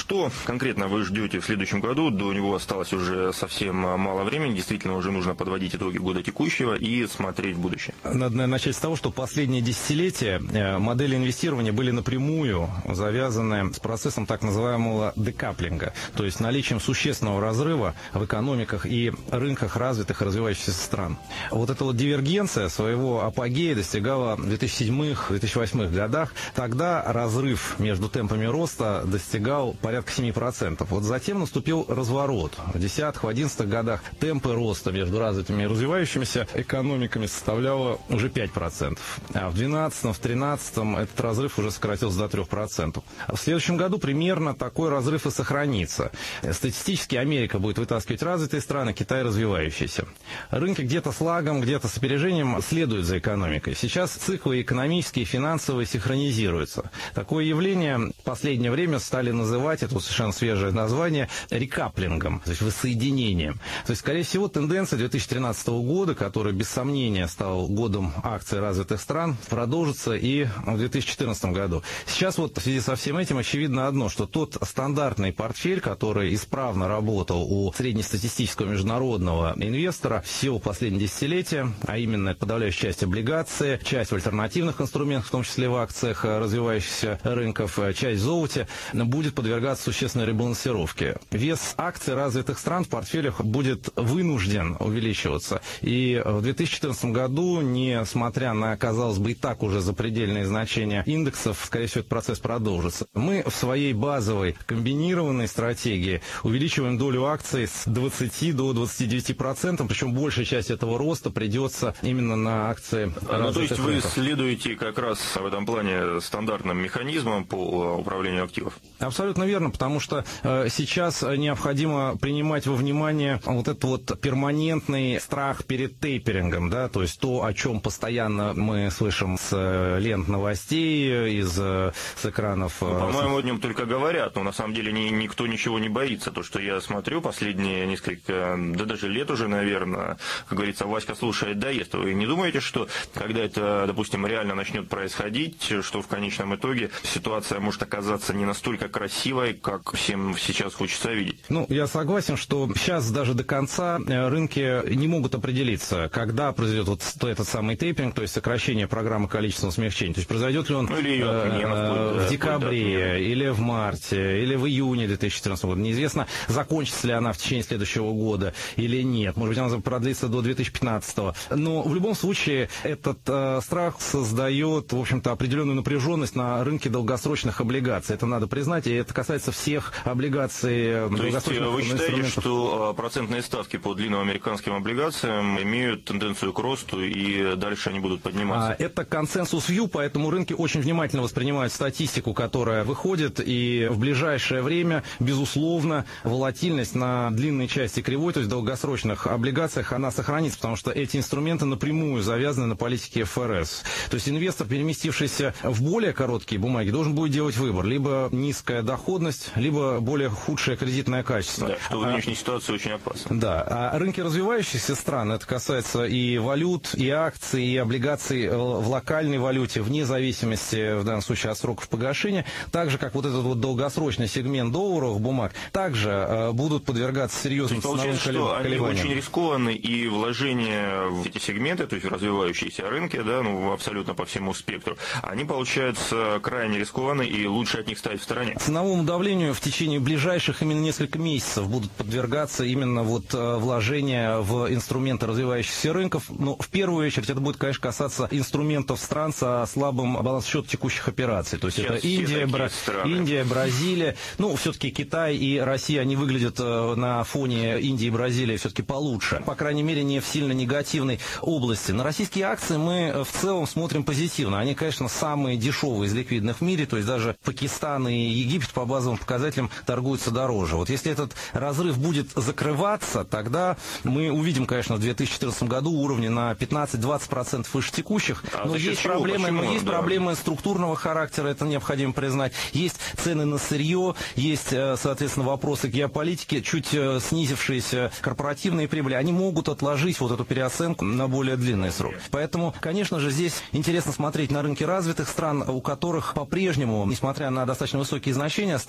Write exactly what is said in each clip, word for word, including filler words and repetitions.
Что конкретно вы ждете в следующем году? До него осталось уже совсем мало времени. Действительно, уже нужно подводить итоги года текущего и смотреть в будущее. Надо начать с того, что последние десятилетия модели инвестирования были напрямую завязаны с процессом так называемого декаплинга, то есть наличием существенного разрыва в экономиках и рынках развитых и развивающихся стран. Вот эта вот дивергенция своего апогея достигала в две тысячи седьмом — две тысячи восьмом годах. Тогда разрыв между темпами роста достигал порядка семи процентов. Вот затем наступил разворот. В десятых, в одиннадцатых годах темпы роста между развитыми и развивающимися экономиками составляло уже пять процентов. А в двенадцатом, в тринадцатом этот разрыв уже сократился до трёх процентов. В следующем году примерно такой разрыв и сохранится. Статистически Америка будет вытаскивать развитые страны, Китай развивающиеся. Рынки где-то с лагом, где-то с опережением следуют за экономикой. Сейчас циклы экономические и финансовые синхронизируются. Такое явление в последнее время стали называть, это совершенно свежее название, рекаплингом, то есть воссоединением. То есть, скорее всего, тенденция две тысячи тринадцатого года, который без сомнения стал годом акций развитых стран, продолжится и в две тысячи четырнадцатом году. Сейчас вот в связи со всем этим очевидно одно, что тот стандартный портфель, который исправно работал у среднестатистического международного инвестора всего последнего десятилетия, а именно подавляющая часть облигаций, часть в альтернативных инструментах, в том числе в акциях развивающихся рынков, часть в золоте, будет подвергаться существенной ребалансировке. Вес акций развитых стран в портфелях будет вынужден увеличиваться. И в две тысячи четырнадцатом году, несмотря на, казалось бы, и так уже запредельные значения индексов, скорее всего, этот процесс продолжится. Мы в своей базовой комбинированной стратегии увеличиваем долю акций с двадцати до двадцати девяти процентов, причем большая часть этого роста придется именно на акции развитых Ну, то есть вы рынков. следуете как раз в этом плане стандартным механизмам по управлению активов? Абсолютно верно, потому что э, сейчас необходимо принимать во внимание вот этот вот перманентный страх перед тейперингом, да, то есть то, о чем постоянно мы слышим с э, лент новостей, из э, с экранов. Э, ну, по-моему, с... о нем только говорят, но на самом деле ни, никто ничего не боится. То, что я смотрю последние несколько, да даже лет уже, наверное, как говорится, Васька слушает, да ест. Вы не думаете, что когда это, допустим, реально начнет происходить, что в конечном итоге ситуация может оказаться не настолько красивой, как всем сейчас хочется видеть? Ну, я согласен, что сейчас даже до конца рынки не могут определиться, когда произойдет вот этот самый тейпинг, то есть сокращение программы количественного смягчения. То есть произойдет ли он ну, или э, в декабре, или в марте, или в июне две тысячи четырнадцатого года. Неизвестно, закончится ли она в течение следующего года или нет. Может быть, она продлится до две тысячи пятнадцатого. Но в любом случае этот э, страх создает, в общем-то, определенную напряженность на рынке долгосрочных облигаций. Это надо признать, и это касается всех облигаций долгосрочных. То есть вы считаете, что процентные ставки по длинным американским облигациям имеют тенденцию к росту, и дальше они будут подниматься? Это консенсус вью, поэтому рынки очень внимательно воспринимают статистику, которая выходит, и в ближайшее время, безусловно, волатильность на длинной части кривой, то есть долгосрочных облигациях, она сохранится, потому что эти инструменты напрямую завязаны на политике эф эр эс. То есть инвестор, переместившийся в более короткие бумаги, должен будет делать выбор. Либо низкая доходность, либо более худшее кредитное качество. Да, что в нынешней а, ситуации очень опасно. Да. А рынки развивающихся стран, это касается и валют, и акций, и облигаций в локальной валюте, вне зависимости, в данном случае, от сроков погашения, так же, как вот этот вот долгосрочный сегмент долларовых бумаг, также э, будут подвергаться серьезным ценовым колебаниям. Они очень рискованы, и вложения в эти сегменты, то есть в развивающиеся рынки, да, ну, абсолютно по всему спектру, они, получаются, крайне рискованны, и лучше от них стоять в стороне. Ценовому давлению в течение ближайших именно несколько месяцев будут подвергаться именно вот вложения в инструменты развивающихся рынков. Но в первую очередь это будет, конечно, касаться инструментов стран со слабым балансом счета текущих операций. То есть сейчас это Индия, Бра... Индия, Бразилия. Ну, все-таки Китай и Россия, они выглядят на фоне Индии и Бразилии все-таки получше. По крайней мере, не в сильно негативной области. На российские акции мы в целом смотрим позитивно. Они, конечно, самые дешевые из ликвидных в мире. То есть даже Пакистан и Египет по базовым показателям торгуются дороже. Вот если этот разрыв будет закрываться, тогда мы увидим, конечно, в две тысячи четырнадцатом году уровни на пятнадцать-двадцать процентов выше текущих. А но есть проблемы, но есть да. проблемы структурного характера, это необходимо признать. Есть цены на сырье, есть, соответственно, вопросы геополитики, чуть снизившиеся корпоративные прибыли. Они могут отложить вот эту переоценку на более длинный срок. Поэтому, конечно же, здесь интересно смотреть на рынки развитых стран, у которых по-прежнему, несмотря на достаточно высокие значения, остается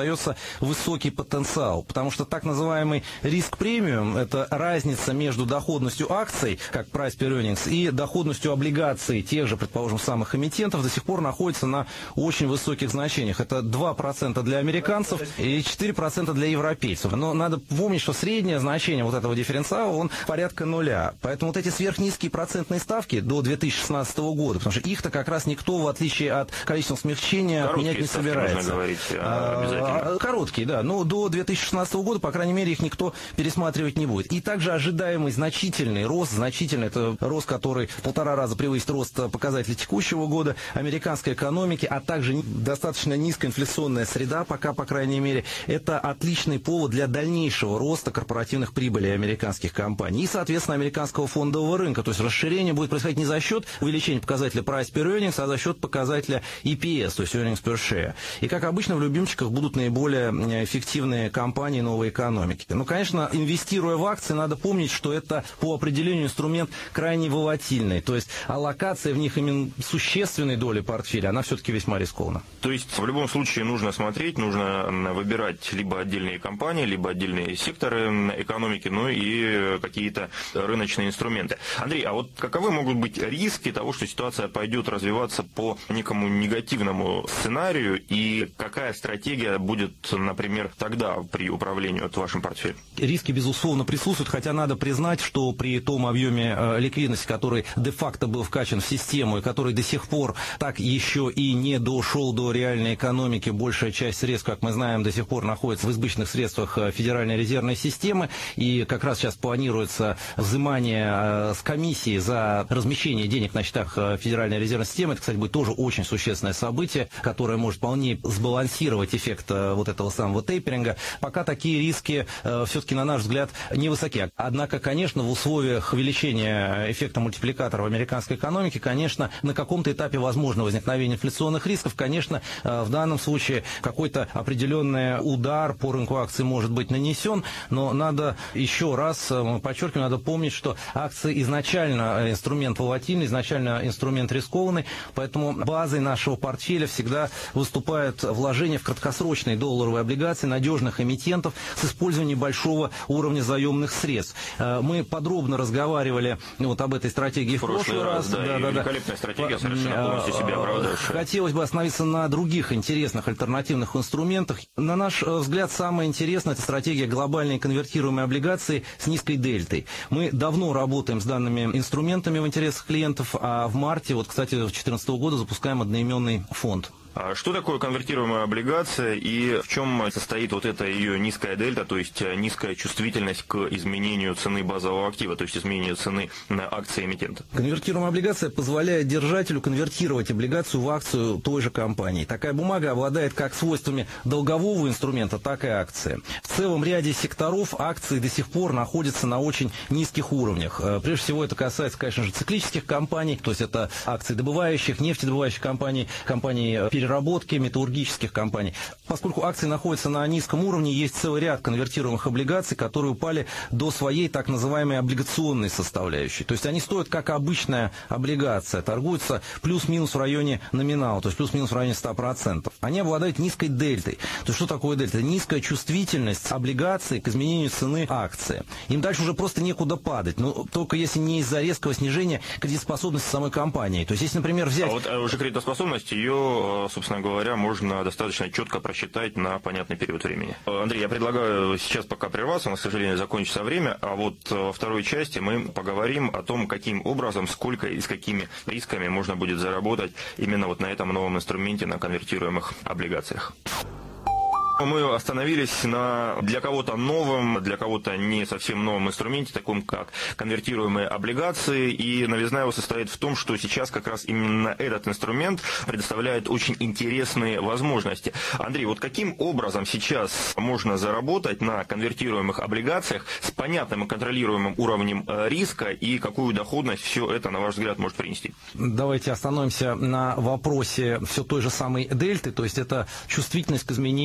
остается высокий потенциал, потому что так называемый риск-премиум – это разница между доходностью акций, как price per earnings, и доходностью облигаций тех же, предположим, самых эмитентов, до сих пор находится на очень высоких значениях. Это два процента для американцев и четыре процента для европейцев. Но надо помнить, что среднее значение вот этого дифференциала, он порядка нуля. Поэтому вот эти сверхнизкие процентные ставки до две тысячи шестнадцатого года, потому что их-то как раз никто, в отличие от количественного смягчения, короткие отменять не собирается. Можно говорить, обязательно. Короткие, да. Но до две тысячи шестнадцатого года, по крайней мере, их никто пересматривать не будет. И также ожидаемый значительный рост, значительный, это рост, который в полтора раза превысит рост показателей текущего года американской экономики, а также достаточно низкая инфляционная среда, пока, по крайней мере, это отличный повод для дальнейшего роста корпоративных прибылей американских компаний и, соответственно, американского фондового рынка. То есть расширение будет происходить не за счет увеличения показателя price per earnings, а за счет показателя и пи эс, то есть earnings per share. И, как обычно, в любимчиках будут наиболее эффективные компании новой экономики. Ну, конечно, инвестируя в акции, надо помнить, что это по определению инструмент крайне волатильный. То есть аллокация в них именно существенной доли портфеля, она все-таки весьма рискована. То есть в любом случае нужно смотреть, нужно выбирать либо отдельные компании, либо отдельные секторы экономики, ну и какие-то рыночные инструменты. Андрей, а вот каковы могут быть риски того, что ситуация пойдет развиваться по некому негативному сценарию, и какая стратегия будет, например, тогда при управлении от вашим портфелем? Риски, безусловно, присутствуют, хотя надо признать, что при том объеме э, ликвидности, который де-факто был вкачан в систему и который до сих пор так еще и не дошел до реальной экономики, большая часть средств, как мы знаем, до сих пор находится в избыточных средствах Федеральной резервной системы, и как раз сейчас планируется взимание э, с комиссии за размещение денег на счетах Федеральной резервной системы. Это, кстати, будет тоже очень существенное событие, которое может вполне сбалансировать эффект э, вот этого самого тейперинга. Пока такие риски э, все-таки, на наш взгляд, невысоки. Однако, конечно, в условиях увеличения эффекта мультипликатора в американской экономике, конечно, на каком-то этапе возможно возникновение инфляционных рисков. Конечно, э, в данном случае какой-то определенный удар по рынку акций может быть нанесен, но надо еще раз, мы подчеркиваем, надо помнить, что акции изначально инструмент волатильный, изначально инструмент рискованный, поэтому базой нашего портфеля всегда выступает вложение в краткосрочные долларовые облигации надежных эмитентов с использованием большого уровня заемных средств. Мы подробно разговаривали вот об этой стратегии в прошлый, прошлый раз. Да, да, да, великолепная стратегия, совершенно полностью себя оправдавшая. Хотелось бы остановиться на других интересных альтернативных инструментах. На наш взгляд, самое интересное – это стратегия глобальной конвертируемой облигации с низкой дельтой. Мы давно работаем с данными инструментами в интересах клиентов, а в марте, вот, кстати, две тысячи четырнадцатого года запускаем одноименный фонд. А что такое конвертируемая облигация и в чем состоит вот эта ее низкая дельта, то есть низкая чувствительность к изменению цены базового актива, то есть изменению цены на акции эмитента? Конвертируемая облигация позволяет держателю конвертировать облигацию в акцию той же компании. Такая бумага обладает как свойствами долгового инструмента, так и акции. В целом ряде секторов акции до сих пор находятся на очень низких уровнях. Прежде всего это касается, конечно же, циклических компаний, то есть это акции добывающих, нефтедобывающих компаний, компаний переработки, металлургических компаний. Поскольку акции находятся на низком уровне, есть целый ряд конвертируемых облигаций, которые упали до своей так называемой облигационной составляющей. То есть они стоят как обычная облигация, торгуются плюс-минус в районе номинала, то есть плюс-минус в районе ста процентов. Они обладают низкой дельтой. То есть что такое дельта? Это низкая чувствительность облигаций к изменению цены акции. Им дальше уже просто некуда падать, но только если не из-за резкого снижения кредитоспособности самой компании. То есть если, например, взять... А вот уже кредитоспособность, ее, собственно говоря, можно достаточно четко просчитать на понятный период времени. Андрей, я предлагаю сейчас пока прерваться, у нас, к сожалению, закончится время, а вот во второй части мы поговорим о том, каким образом, сколько и с какими рисками можно будет заработать именно вот на этом новом инструменте, на конвертируемых облигациях. Мы остановились на для кого-то новом, для кого-то не совсем новом инструменте, таком как конвертируемые облигации, и новизна его состоит в том, что сейчас как раз именно этот инструмент предоставляет очень интересные возможности. Андрей, вот каким образом сейчас можно заработать на конвертируемых облигациях с понятным и контролируемым уровнем риска, и какую доходность все это, на ваш взгляд, может принести? Давайте остановимся на вопросе все той же самой дельты, то есть это чувствительность к изменению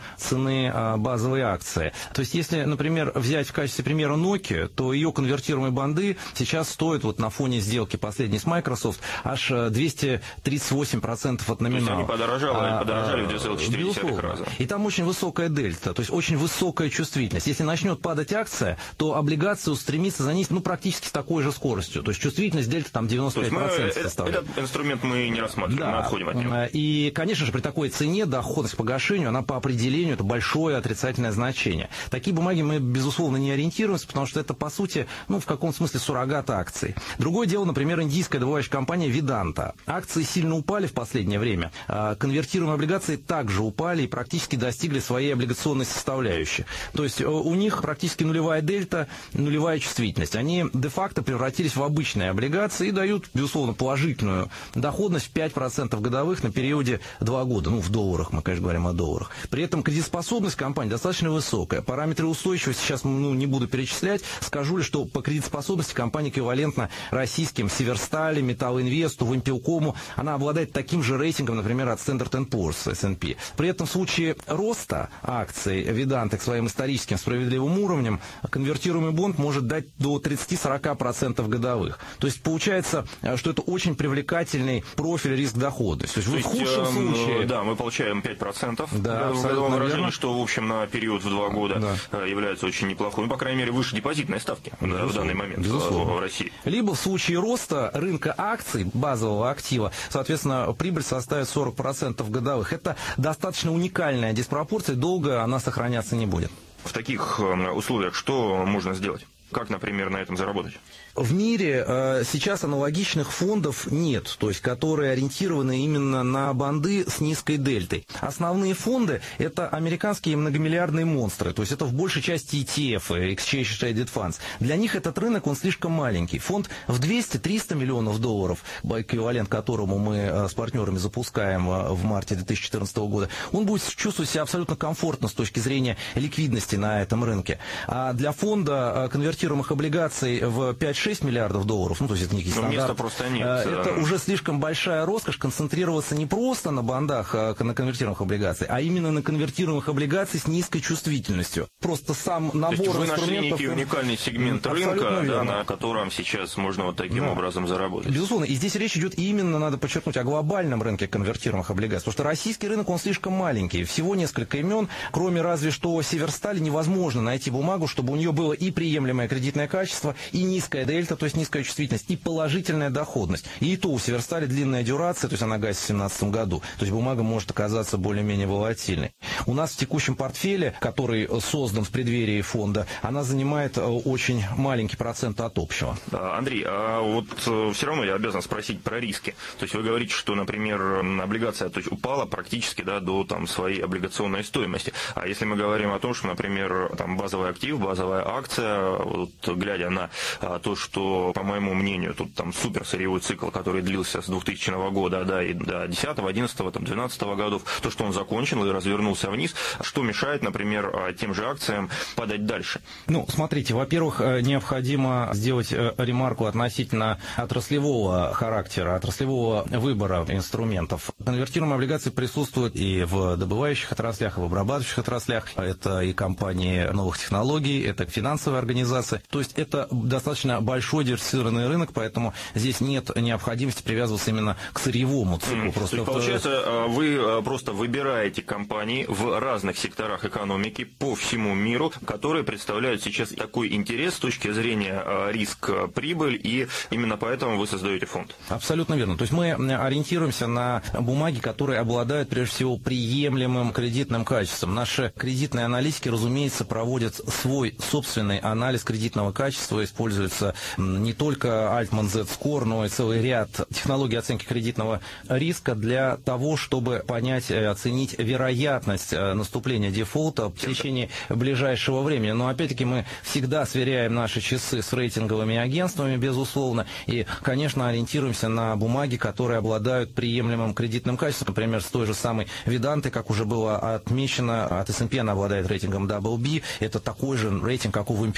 цены базовой акции. То есть, если, например, взять в качестве примера Nokia, то ее конвертируемые банды сейчас стоят вот на фоне сделки последней с Microsoft аж двести тридцать восемь процентов от номинала. То есть они подорожали, а, подорожали в две целых четыре десятых раза. И там очень высокая дельта, то есть очень высокая чувствительность. Если начнет падать акция, то облигация устремится за ней, ну, практически с такой же скоростью. То есть чувствительность дельта там девяносто пять процентов составляет. Этот инструмент мы не рассматриваем, да. мы отходим от него. И, конечно же, при такой цене доходность к погашению, она по определению это большое отрицательное значение. Такие бумаги мы, безусловно, не ориентируемся, потому что это, по сути, ну, в каком смысле суррогат акций. Другое дело, например, индийская добывающая компания Vedanta. Акции сильно упали в последнее время. Конвертируемые облигации также упали и практически достигли своей облигационной составляющей. То есть у них практически нулевая дельта, нулевая чувствительность. Они де-факто превратились в обычные облигации и дают, безусловно, положительную доходность в пять процентов годовых на периоде два года. Ну, в долларах, мы, конечно, говорим о долларах. При этом кредитоспособность компании достаточно высокая. Параметры устойчивости сейчас, ну, не буду перечислять. Скажу лишь, что по кредитоспособности компания эквивалентна российским Северстали, Металлинвесту, Вимпелкому. Она обладает таким же рейтингом, например, от Standard энд Poor's, эс энд пи. При этом в случае роста акций Vedanta к своим историческим справедливым уровням, конвертируемый бонд может дать до тридцать-сорок процентов годовых. То есть получается, что это очень привлекательный профиль риск-доходности. То есть, То в есть худшем э, случае... Да, мы получаем пять процентов Да, в годовом выражении, верно. что, в общем, на период в два года Да. является очень неплохой. Ну, по крайней мере, выше депозитной ставки да, в данный момент Безусловно. в России. Либо в случае роста рынка акций базового актива, соответственно, прибыль составит сорок процентов годовых. Это достаточно уникальная диспропорция, долго она сохраняться не будет. В таких условиях что можно сделать? Как, например, на этом заработать? В мире э, сейчас аналогичных фондов нет, то есть которые ориентированы именно на банды с низкой дельтой. Основные фонды – это американские многомиллиардные монстры, то есть это в большей части и ти эф, Exchange Traded Funds. Для них этот рынок, он слишком маленький. Фонд в двести-триста миллионов долларов, эквивалент которому мы э, с партнерами запускаем э, в марте две тысячи четырнадцатого года, он будет чувствовать себя абсолютно комфортно с точки зрения ликвидности на этом рынке. А для фонда э, конвертируемых облигаций в пять-шесть миллиардов долларов, ну, то есть это некий стандарт. Места просто нет. Это уже слишком большая роскошь концентрироваться не просто на бандах, на конвертируемых облигациях, а именно на конвертируемых облигациях с низкой чувствительностью. Просто сам набор то есть вы инструментов... нашли некий уникальный сегмент рынка, да, на котором сейчас можно вот таким да. образом заработать. Безусловно. И здесь речь идет именно, надо подчеркнуть, о глобальном рынке конвертируемых облигаций. Потому что российский рынок, он слишком маленький. Всего несколько имен. Кроме разве что Северстали, невозможно найти бумагу, чтобы у нее было и приемлемое кредитное качество, и низкая дельта, то есть низкая чувствительность, и положительная доходность. И то у Северстали длинная дюрация, то есть она гасит в две тысячи семнадцатом году. То есть бумага может оказаться более-менее волатильной. У нас в текущем портфеле, который создан в преддверии фонда, она занимает очень маленький процент от общего. Андрей, а вот все равно я обязан спросить про риски. То есть вы говорите, что, например, облигация то есть, упала практически да, до там, своей облигационной стоимости. А если мы говорим о том, что, например, там, базовый актив, базовая акция, вот, глядя на а, то, что, по моему мнению, тут там супер сырьевой цикл, который длился с двухтысячного года да, и до десятого, одиннадцатого, там, двенадцатого годов, то, что он закончен и развернулся вниз, что мешает, например, тем же акциям падать дальше? Ну, смотрите, во-первых, необходимо сделать ремарку относительно отраслевого характера, отраслевого выбора инструментов. Конвертируемые облигации присутствуют и в добывающих отраслях, и в обрабатывающих отраслях. Это и компании новых технологий, это финансовые организации. То есть это достаточно большой диверсифицированный рынок, поэтому здесь нет необходимости привязываться именно к сырьевому циклу. Mm. Просто То есть, получается, вы просто выбираете компании в разных секторах экономики по всему миру, которые представляют сейчас такой интерес с точки зрения риск-прибыль, и именно поэтому вы создаете фонд. Абсолютно верно. То есть мы ориентируемся на бумаги, которые обладают, прежде всего, приемлемым кредитным качеством. Наши кредитные аналитики, разумеется, проводят свой собственный анализ кредитного качества. Используется не только Altman Z-Score, но и целый ряд технологий оценки кредитного риска для того, чтобы понять, оценить вероятность наступления дефолта в течение ближайшего времени. Но опять-таки мы всегда сверяем наши часы с рейтинговыми агентствами, безусловно, и, конечно, ориентируемся на бумаги, которые обладают приемлемым кредитным качеством. Например, с той же самой Vedanta, как уже было отмечено, от эс энд пи она обладает рейтингом дабл ю би, это такой же рейтинг, как у Вимпелкома. Ну,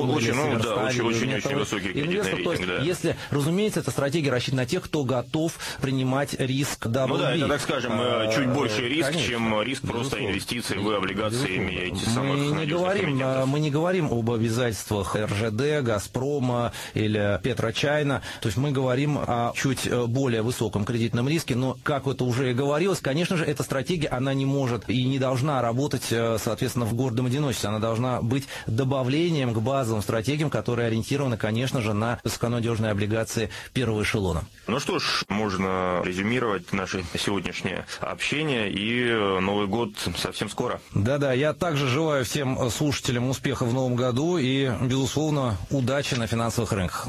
Грин очень, или ну, да, Северсталь, очень, или очень, Металл. очень высокий кредитный Инвестор, то есть, рейтинг, да. если, разумеется, эта стратегия рассчитана на тех, кто готов принимать риск дабл би. Ну да, это, так скажем, а, чуть больше риск, конечно, чем риск просто безусловно. инвестиций в облигациями этих самых Мы не, говорим, комитетов. мы не говорим об обязательствах эр жэ дэ, Газпрома или Петрочайна. То есть мы говорим о чуть более высоком кредитном риске. Но, как это уже и говорилось, конечно же, эта стратегия, она не может и не должна работать, соответственно, в гордом одиночестве. Она должна быть добавлением к базовым стратегиям, которые ориентированы, конечно же, на высоконадежные облигации первого эшелона. Ну что ж, можно резюмировать наше сегодняшнее общение, и Новый год совсем скоро. Да-да, я также желаю всем слушателям успеха в новом году и, безусловно, удачи на финансовых рынках.